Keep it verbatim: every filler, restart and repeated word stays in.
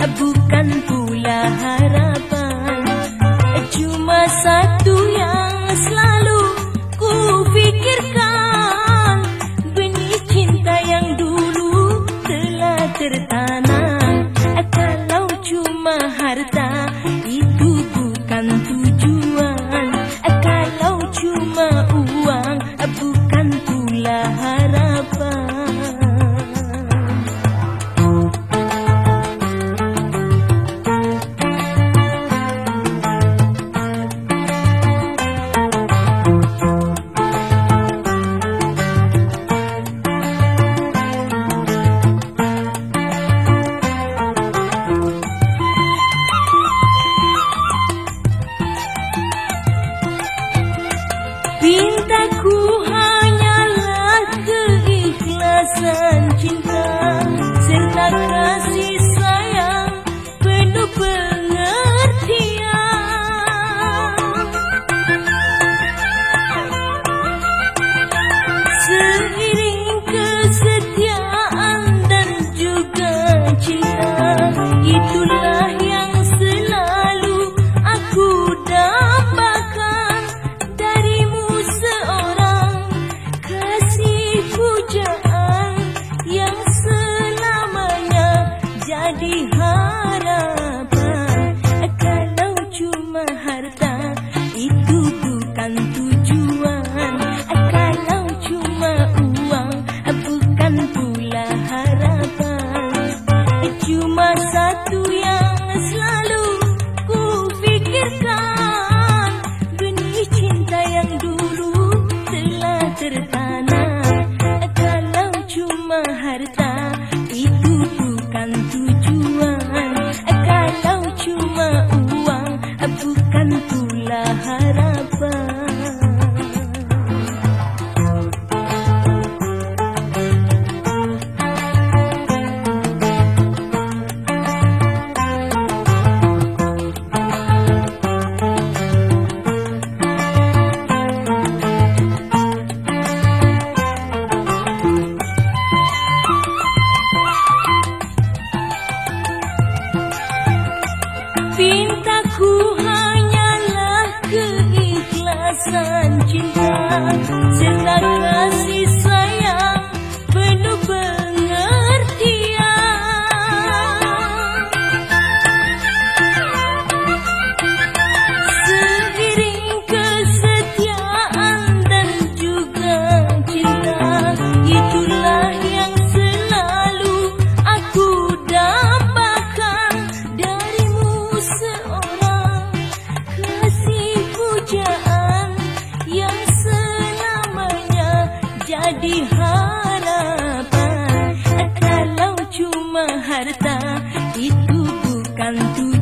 bukan pula harapan. Cuma satu yang selalu ku fikirkan, benih cinta yang dulu telah tertanam. Kalau cuma harta itu bukan tujuan, kalau cuma uang bukan pula harapan. Pintaku hanyalah keikhlasan cinta serta kasih sayang penuh pengertian. Seiring kesetiaan dan juga cinta, itulah yang selalu aku dambakan. Yang selamanya jadi harapan. Kalau cuma harta itu bukan tujuan, kalau cuma uang bukan pula harapan. Cuma satu yang selalu ku fikirkan, benih cinta yang dulu telah tertanam. Cuma harta itu bukan tujuan, kalau cuma uang bukan pula harapan. Pintaku hanyalah keikhlasan cinta serta kasih sayang penuh pengertian. Seiring kesetiaan dan juga cinta, itulah yang selalu aku dambakan. Darimu seorang kasih pujaan yang selamanya jadi harapan. Kalau cuma harta itu bukan tujuan,